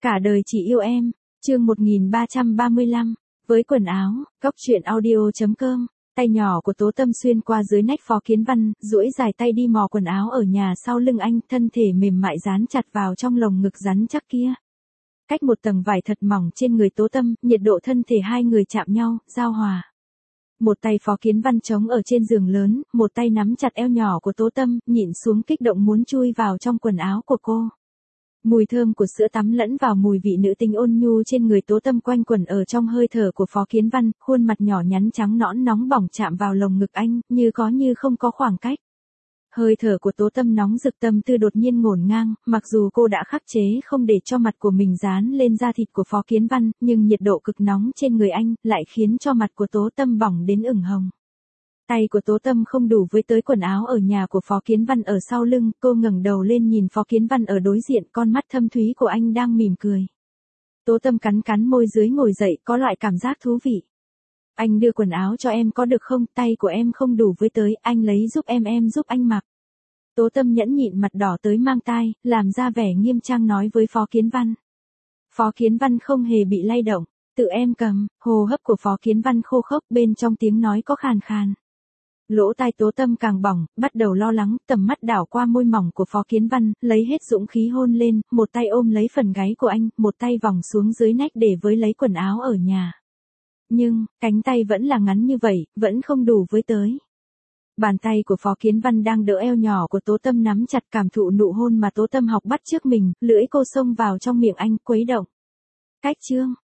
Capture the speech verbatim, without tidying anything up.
Cả đời chỉ yêu em, chương một nghìn ba trăm ba mươi lăm, với quần áo, góc truyện audio chấm com. Tay nhỏ của Tố Tâm xuyên qua dưới nách Phó Kiến Văn, duỗi dài tay đi mò quần áo ở nhà sau lưng anh, thân thể mềm mại dán chặt vào trong lồng ngực rắn chắc kia. Cách một tầng vải thật mỏng trên người Tố Tâm, nhiệt độ thân thể hai người chạm nhau, giao hòa. Một tay Phó Kiến Văn chống ở trên giường lớn, một tay nắm chặt eo nhỏ của Tố Tâm, nhịn xuống kích động muốn chui vào trong quần áo của cô. Mùi thơm của sữa tắm lẫn vào mùi vị nữ tính ôn nhu trên người Tố Tâm quanh quẩn ở trong hơi thở của Phó Kiến Văn, khuôn mặt nhỏ nhắn trắng nõn nóng bỏng chạm vào lồng ngực anh, như có như không có khoảng cách. Hơi thở của Tố Tâm nóng rực, tâm tư đột nhiên ngổn ngang, mặc dù cô đã khắc chế không để cho mặt của mình dán lên da thịt của Phó Kiến Văn, nhưng nhiệt độ cực nóng trên người anh lại khiến cho mặt của Tố Tâm bỏng đến ửng hồng. Tay của Tố Tâm không đủ với tới quần áo ở nhà của Phó Kiến Văn ở sau lưng, cô ngẩng đầu lên nhìn Phó Kiến Văn ở đối diện, con mắt thâm thúy của anh đang mỉm cười. Tố Tâm cắn cắn môi dưới ngồi dậy, có loại cảm giác thú vị. Anh đưa quần áo cho em có được không, tay của em không đủ với tới, anh lấy giúp em em giúp anh mặc. Tố Tâm nhẫn nhịn mặt đỏ tới mang tai, làm ra vẻ nghiêm trang nói với Phó Kiến Văn. Phó Kiến Văn không hề bị lay động, tự em cầm, hô hấp của Phó Kiến Văn khô khốc, bên trong tiếng nói có khàn khàn. Lỗ tai Tố Tâm càng bỏng, bắt đầu lo lắng, tầm mắt đảo qua môi mỏng của Phó Kiến Văn, lấy hết dũng khí hôn lên, một tay ôm lấy phần gáy của anh, một tay vòng xuống dưới nách để với lấy quần áo ở nhà. Nhưng, cánh tay vẫn là ngắn như vậy, vẫn không đủ với tới. Bàn tay của Phó Kiến Văn đang đỡ eo nhỏ của Tố Tâm nắm chặt, cảm thụ nụ hôn mà Tố Tâm học bắt trước mình, lưỡi cô xông vào trong miệng anh, khuấy động. Cách chương,